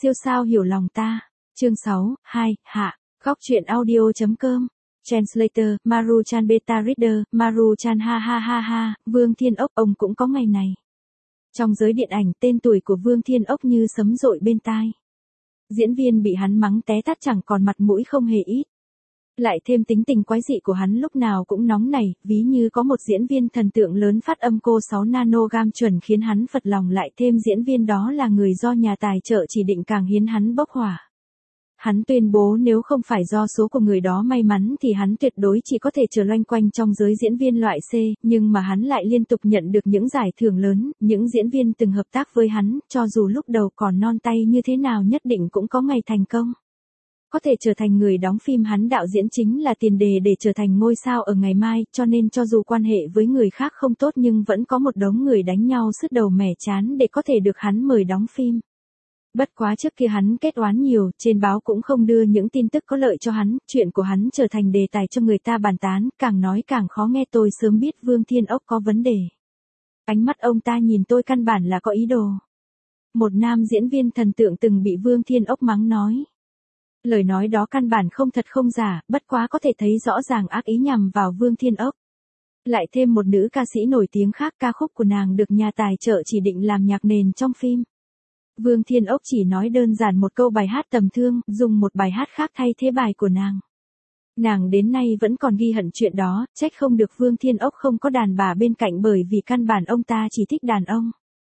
Siêu sao hiểu lòng ta. Chương 6, 2, hạ. Góc truyện audio.com. Translator, Maru-chan Beta Reader, Maru-chan ha ha ha ha, Vương Thiên Ốc, ông cũng có ngày này. Trong giới điện ảnh, tên tuổi của Vương Thiên Ốc như sấm dội bên tai. Diễn viên bị hắn mắng té tát chẳng còn mặt mũi không hề ít. Lại thêm tính tình quái dị của hắn lúc nào cũng nóng nảy, ví như có một diễn viên thần tượng lớn phát âm cô 6 nanogam chuẩn khiến hắn phật lòng, lại thêm diễn viên đó là người do nhà tài trợ chỉ định càng khiến hắn bốc hỏa. Hắn tuyên bố nếu không phải do số của người đó may mắn thì hắn tuyệt đối chỉ có thể chờ loanh quanh trong giới diễn viên loại C, nhưng mà hắn lại liên tục nhận được những giải thưởng lớn, những diễn viên từng hợp tác với hắn, cho dù lúc đầu còn non tay như thế nào nhất định cũng có ngày thành công. Có thể trở thành người đóng phim hắn đạo diễn chính là tiền đề để trở thành ngôi sao ở ngày mai, cho nên cho dù quan hệ với người khác không tốt nhưng vẫn có một đống người đánh nhau sứt đầu mẻ chán để có thể được hắn mời đóng phim. Bất quá trước kia hắn kết oán nhiều, trên báo cũng không đưa những tin tức có lợi cho hắn, chuyện của hắn trở thành đề tài cho người ta bàn tán, càng nói càng khó nghe. Tôi sớm biết Vương Thiên Ốc có vấn đề. Ánh mắt ông ta nhìn tôi căn bản là có ý đồ. Một nam diễn viên thần tượng từng bị Vương Thiên Ốc mắng nói. Lời nói đó căn bản không thật không giả, bất quá có thể thấy rõ ràng ác ý nhằm vào Vương Thiên Ốc. Lại thêm một nữ ca sĩ nổi tiếng khác, ca khúc của nàng được nhà tài trợ chỉ định làm nhạc nền trong phim. Vương Thiên Ốc chỉ nói đơn giản một câu bài hát tầm thương, dùng một bài hát khác thay thế bài của nàng. Nàng đến nay vẫn còn ghi hận chuyện đó, trách không được Vương Thiên Ốc không có đàn bà bên cạnh bởi vì căn bản ông ta chỉ thích đàn ông.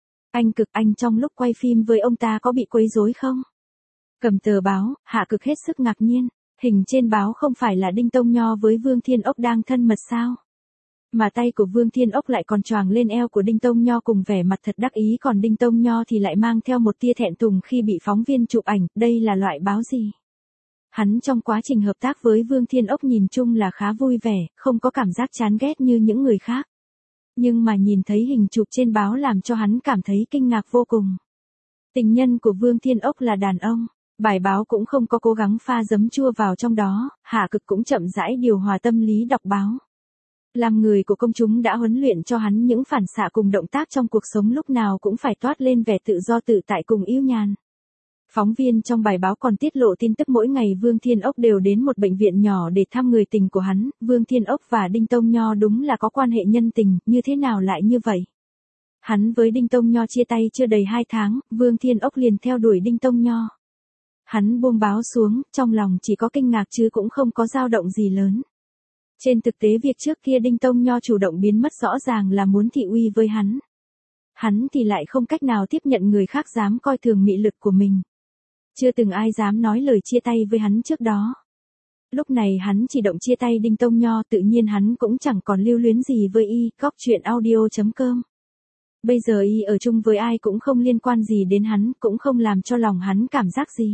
Anh trong lúc quay phim với ông ta có bị quấy rối không? Cầm tờ báo, Hạ Cực hết sức ngạc nhiên, hình trên báo không phải là Đinh Tông Nho với Vương Thiên Ốc đang thân mật sao? Mà tay của Vương Thiên Ốc lại còn choàng lên eo của Đinh Tông Nho cùng vẻ mặt thật đắc ý, còn Đinh Tông Nho thì lại mang theo một tia thẹn thùng khi bị phóng viên chụp ảnh, đây là loại báo gì? Hắn trong quá trình hợp tác với Vương Thiên Ốc nhìn chung là khá vui vẻ, không có cảm giác chán ghét như những người khác. Nhưng mà nhìn thấy hình chụp trên báo làm cho hắn cảm thấy kinh ngạc vô cùng. Tình nhân của Vương Thiên Ốc là đàn ông. Bài báo cũng không có cố gắng pha giấm chua vào trong đó, Hạ Cực cũng chậm rãi điều hòa tâm lý đọc báo. Làm người của công chúng đã huấn luyện cho hắn những phản xạ cùng động tác trong cuộc sống lúc nào cũng phải toát lên vẻ tự do tự tại cùng yêu nhàn. Phóng viên trong bài báo còn tiết lộ tin tức mỗi ngày Vương Thiên Ốc đều đến một bệnh viện nhỏ để thăm người tình của hắn. Vương Thiên Ốc và Đinh Tông Nho đúng là có quan hệ nhân tình, như thế nào lại như vậy? Hắn với Đinh Tông Nho chia tay chưa đầy 2 tháng, Vương Thiên Ốc liền theo đuổi Đinh Tông Nho. Hắn buông báo xuống, trong lòng chỉ có kinh ngạc chứ cũng không có dao động gì lớn. Trên thực tế việc trước kia Đinh Tông Nho chủ động biến mất rõ ràng là muốn thị uy với hắn. Hắn thì lại không cách nào tiếp nhận người khác dám coi thường mị lực của mình. Chưa từng ai dám nói lời chia tay với hắn trước đó. Lúc này hắn chỉ động chia tay Đinh Tông Nho, tự nhiên hắn cũng chẳng còn lưu luyến gì với y. Góc truyện audio.com. Bây giờ y ở chung với ai cũng không liên quan gì đến hắn, cũng không làm cho lòng hắn cảm giác gì.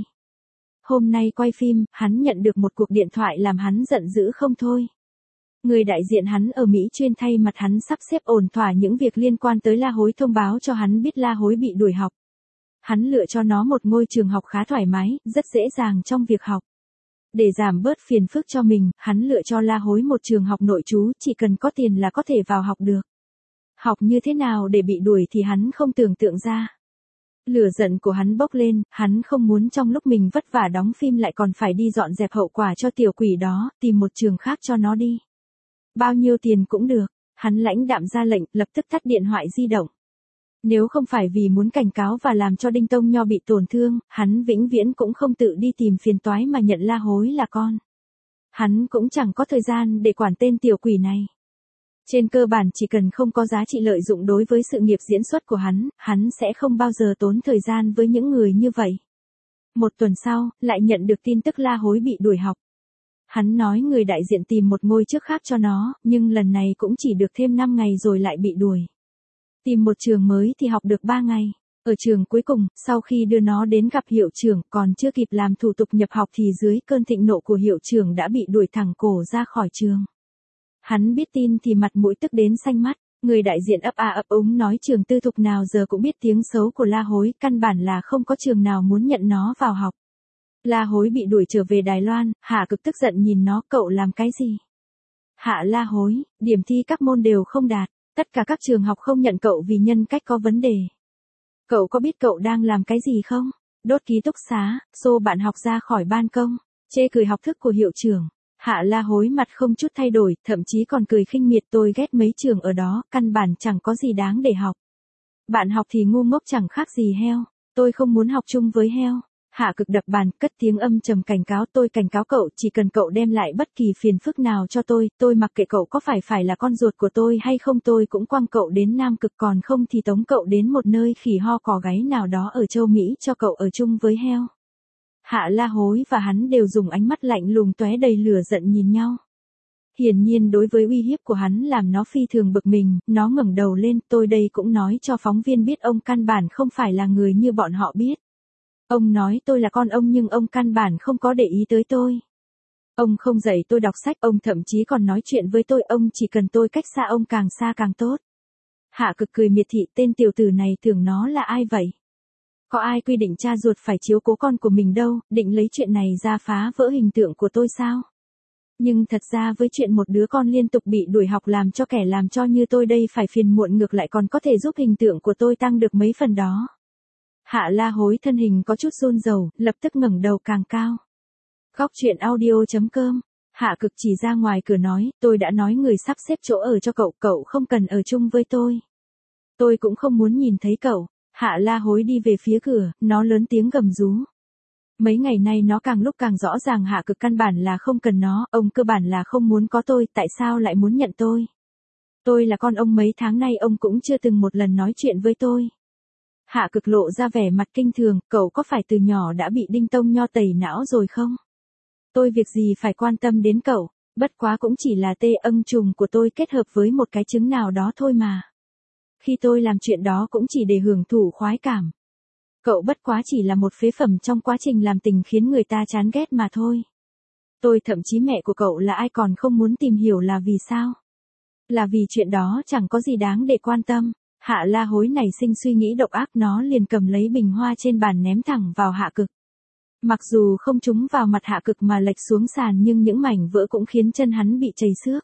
Hôm nay quay phim, hắn nhận được một cuộc điện thoại làm hắn giận dữ không thôi. Người đại diện hắn ở Mỹ chuyên thay mặt hắn sắp xếp ổn thỏa những việc liên quan tới La Hối, thông báo cho hắn biết La Hối bị đuổi học. Hắn lựa cho nó một ngôi trường học khá thoải mái, rất dễ dàng trong việc học. Để giảm bớt phiền phức cho mình, hắn lựa cho La Hối một trường học nội trú, chỉ cần có tiền là có thể vào học được. Học như thế nào để bị đuổi thì hắn không tưởng tượng ra. Lửa giận của hắn bốc lên, hắn không muốn trong lúc mình vất vả đóng phim lại còn phải đi dọn dẹp hậu quả cho tiểu quỷ đó, tìm một trường khác cho nó đi. Bao nhiêu tiền cũng được, hắn lãnh đạm ra lệnh, lập tức tắt điện thoại di động. Nếu không phải vì muốn cảnh cáo và làm cho Đinh Tông Nho bị tổn thương, hắn vĩnh viễn cũng không tự đi tìm phiền toái mà nhận La Hối là con. Hắn cũng chẳng có thời gian để quản tên tiểu quỷ này. Trên cơ bản chỉ cần không có giá trị lợi dụng đối với sự nghiệp diễn xuất của hắn sẽ không bao giờ tốn thời gian với những người như vậy. Một tuần sau, lại nhận được tin tức La Hối bị đuổi học. Hắn nói người đại diện tìm một ngôi trước khác cho nó, nhưng lần này cũng chỉ được thêm 5 ngày rồi lại bị đuổi. Tìm một trường mới thì học được 3 ngày. Ở trường cuối cùng, sau khi đưa nó đến gặp hiệu trưởng, còn chưa kịp làm thủ tục nhập học thì dưới cơn thịnh nộ của hiệu trưởng đã bị đuổi thẳng cổ ra khỏi trường. Hắn biết tin thì mặt mũi tức đến xanh mắt, người đại diện ấp a ấp úng nói trường tư thục nào giờ cũng biết tiếng xấu của La Hối, căn bản là không có trường nào muốn nhận nó vào học. La Hối bị đuổi trở về Đài Loan, Hạ Cực tức giận nhìn nó, cậu làm cái gì? Hạ La Hối, điểm thi các môn đều không đạt, tất cả các trường học không nhận cậu vì nhân cách có vấn đề. Cậu có biết cậu đang làm cái gì không? Đốt ký túc xá, xô bạn học ra khỏi ban công, chê cười học thức của hiệu trưởng. Hạ La Hối mặt không chút thay đổi, thậm chí còn cười khinh miệt, tôi ghét mấy trường ở đó, căn bản chẳng có gì đáng để học. Bạn học thì ngu ngốc chẳng khác gì heo, tôi không muốn học chung với heo. Hạ Cực đập bàn, cất tiếng âm trầm cảnh cáo, tôi cảnh cáo cậu, chỉ cần cậu đem lại bất kỳ phiền phức nào cho tôi mặc kệ cậu có phải là con ruột của tôi hay không, tôi cũng quăng cậu đến Nam Cực, còn không thì tống cậu đến một nơi khỉ ho cò gáy nào đó ở châu Mỹ cho cậu ở chung với heo. Hạ La Hối và hắn đều dùng ánh mắt lạnh lùng tóe đầy lửa giận nhìn nhau. Hiển nhiên đối với uy hiếp của hắn làm nó phi thường bực mình, nó ngẩng đầu lên, tôi đây cũng nói cho phóng viên biết ông căn bản không phải là người như bọn họ biết. Ông nói tôi là con ông nhưng ông căn bản không có để ý tới tôi. Ông không dạy tôi đọc sách, ông thậm chí còn nói chuyện với tôi, ông chỉ cần tôi cách xa ông càng xa càng tốt. Hạ Cực cười miệt thị, tên tiểu tử này tưởng nó là ai vậy? Có ai quy định cha ruột phải chiếu cố con của mình đâu, định lấy chuyện này ra phá vỡ hình tượng của tôi sao? Nhưng thật ra với chuyện một đứa con liên tục bị đuổi học làm cho kẻ làm cho như tôi đây phải phiền muộn, ngược lại còn có thể giúp hình tượng của tôi tăng được mấy phần đó. Hạ La Hối thân hình có chút run rẩy, lập tức ngẩng đầu càng cao. Góc truyện audio.com. Hạ Cực chỉ ra ngoài cửa nói, tôi đã nói người sắp xếp chỗ ở cho cậu, cậu không cần ở chung với tôi. Tôi cũng không muốn nhìn thấy cậu. Hạ La Hối đi về phía cửa, nó lớn tiếng gầm rú. Mấy ngày nay nó càng lúc càng rõ ràng Hạ Cực căn bản là không cần nó, ông cơ bản là không muốn có tôi, tại sao lại muốn nhận tôi? Tôi là con ông, mấy tháng nay ông cũng chưa từng một lần nói chuyện với tôi. Hạ Cực lộ ra vẻ mặt kinh thường, cậu có phải từ nhỏ đã bị Đinh Tông Nho tẩy não rồi không? Tôi việc gì phải quan tâm đến cậu, bất quá cũng chỉ là tê âng trùng của tôi kết hợp với một cái trứng nào đó thôi mà. Khi tôi làm chuyện đó cũng chỉ để hưởng thụ khoái cảm. Cậu bất quá chỉ là một phế phẩm trong quá trình làm tình khiến người ta chán ghét mà thôi. Tôi thậm chí mẹ của cậu là ai còn không muốn tìm hiểu là vì sao. Là vì chuyện đó chẳng có gì đáng để quan tâm. Hạ La Hối nảy sinh suy nghĩ độc ác, nó liền cầm lấy bình hoa trên bàn ném thẳng vào Hạ Cực. Mặc dù không trúng vào mặt Hạ Cực mà lệch xuống sàn nhưng những mảnh vỡ cũng khiến chân hắn bị chảy xước.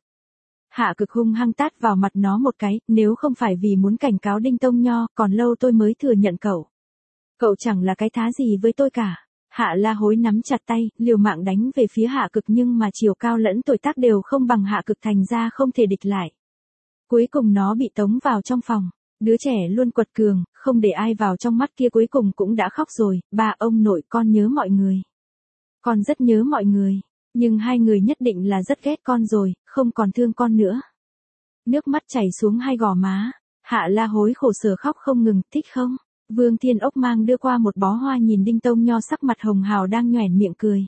Hạ Cực hung hăng tát vào mặt nó một cái, nếu không phải vì muốn cảnh cáo Đinh Tông Nho, còn lâu tôi mới thừa nhận cậu. Cậu chẳng là cái thá gì với tôi cả. Hạ La Hối nắm chặt tay, liều mạng đánh về phía Hạ Cực nhưng mà chiều cao lẫn tuổi tác đều không bằng Hạ Cực, thành ra không thể địch lại. Cuối cùng nó bị tống vào trong phòng. Đứa trẻ luôn quật cường, không để ai vào trong mắt kia cuối cùng cũng đã khóc rồi, bà ông nội con nhớ mọi người. Con rất nhớ mọi người, nhưng hai người nhất định là rất ghét con rồi, không còn thương con nữa. Nước mắt chảy xuống hai gò má, Hạ La Hối khổ sở khóc không ngừng, thích không? Vương Thiên Ốc mang đưa qua một bó hoa, nhìn Đinh Tông Nho sắc mặt hồng hào đang nhoẻn miệng cười.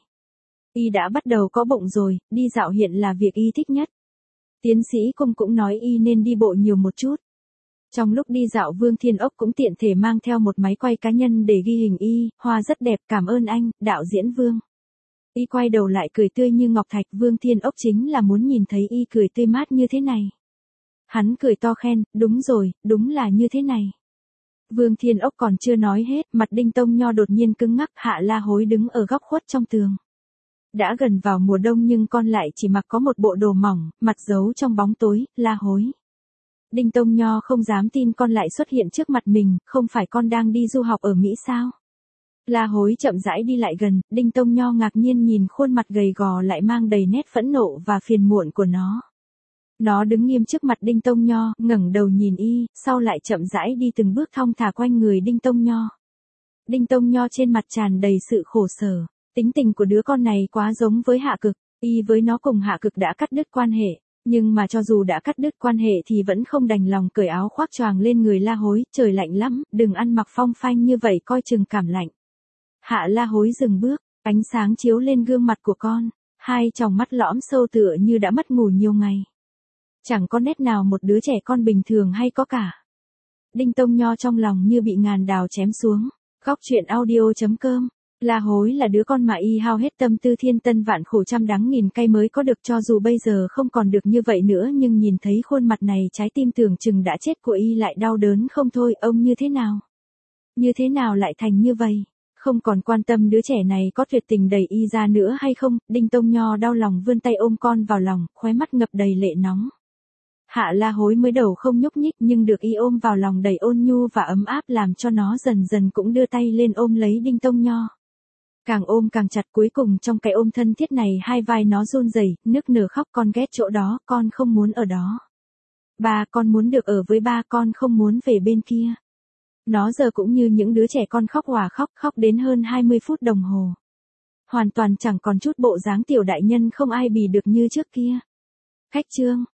Y đã bắt đầu có bụng rồi, đi dạo hiện là việc y thích nhất. Tiến sĩ Cung cũng nói y nên đi bộ nhiều một chút. Trong lúc đi dạo Vương Thiên Ốc cũng tiện thể mang theo một máy quay cá nhân để ghi hình y, hoa rất đẹp, cảm ơn anh, đạo diễn Vương. Y quay đầu lại cười tươi như ngọc thạch, Vương Thiên Ốc chính là muốn nhìn thấy y cười tươi mát như thế này. Hắn cười to khen, đúng rồi, đúng là như thế này. Vương Thiên Ốc còn chưa nói hết, mặt Đinh Tông Nho đột nhiên cứng ngắc. Hạ La Hối đứng ở góc khuất trong tường. Đã gần vào mùa đông nhưng con lại chỉ mặc có một bộ đồ mỏng, mặt giấu trong bóng tối. La Hối. Đinh Tông Nho không dám tin con lại xuất hiện trước mặt mình, không phải con đang đi du học ở Mỹ sao? La Hối chậm rãi đi lại gần, Đinh Tông Nho ngạc nhiên nhìn khuôn mặt gầy gò lại mang đầy nét phẫn nộ và phiền muộn của nó. Nó đứng nghiêm trước mặt Đinh Tông Nho, ngẩng đầu nhìn y, sau lại chậm rãi đi từng bước thong thả quanh người Đinh Tông Nho. Đinh Tông Nho trên mặt tràn đầy sự khổ sở, tính tình của đứa con này quá giống với Hạ Cực, y với nó cùng Hạ Cực đã cắt đứt quan hệ, nhưng mà cho dù đã cắt đứt quan hệ thì vẫn không đành lòng cởi áo khoác choàng lên người La Hối, trời lạnh lắm, đừng ăn mặc phong phanh như vậy coi chừng cảm lạnh. Hạ La Hối dừng bước, ánh sáng chiếu lên gương mặt của con, hai tròng mắt lõm sâu tựa như đã mất ngủ nhiều ngày. Chẳng có nét nào một đứa trẻ con bình thường hay có cả. Đinh Tông Nho trong lòng như bị ngàn đào chém xuống. Góc truyện audio.com. La Hối là đứa con mà y hao hết tâm tư thiên tân vạn khổ trăm đắng nghìn cay mới có được, cho dù bây giờ không còn được như vậy nữa nhưng nhìn thấy khuôn mặt này trái tim tưởng chừng đã chết của y lại đau đớn không thôi. Ông như thế nào? Như thế nào lại thành như vậy? Không còn quan tâm đứa trẻ này có tuyệt tình đẩy y ra nữa hay không, Đinh Tông Nho đau lòng vươn tay ôm con vào lòng, khóe mắt ngập đầy lệ nóng. Hạ La Hối mới đầu không nhúc nhích nhưng được y ôm vào lòng đầy ôn nhu và ấm áp làm cho nó dần dần cũng đưa tay lên ôm lấy Đinh Tông Nho. Càng ôm càng chặt, cuối cùng trong cái ôm thân thiết này hai vai nó run rẩy, nức nở khóc: con ghét chỗ đó, con không muốn ở đó. Ba, con muốn được ở với ba, con không muốn về bên kia. Nó giờ cũng như những đứa trẻ con khóc òa khóc đến hơn 20 phút đồng hồ. Hoàn toàn chẳng còn chút bộ dáng tiểu đại nhân không ai bì được như trước kia. Khách chương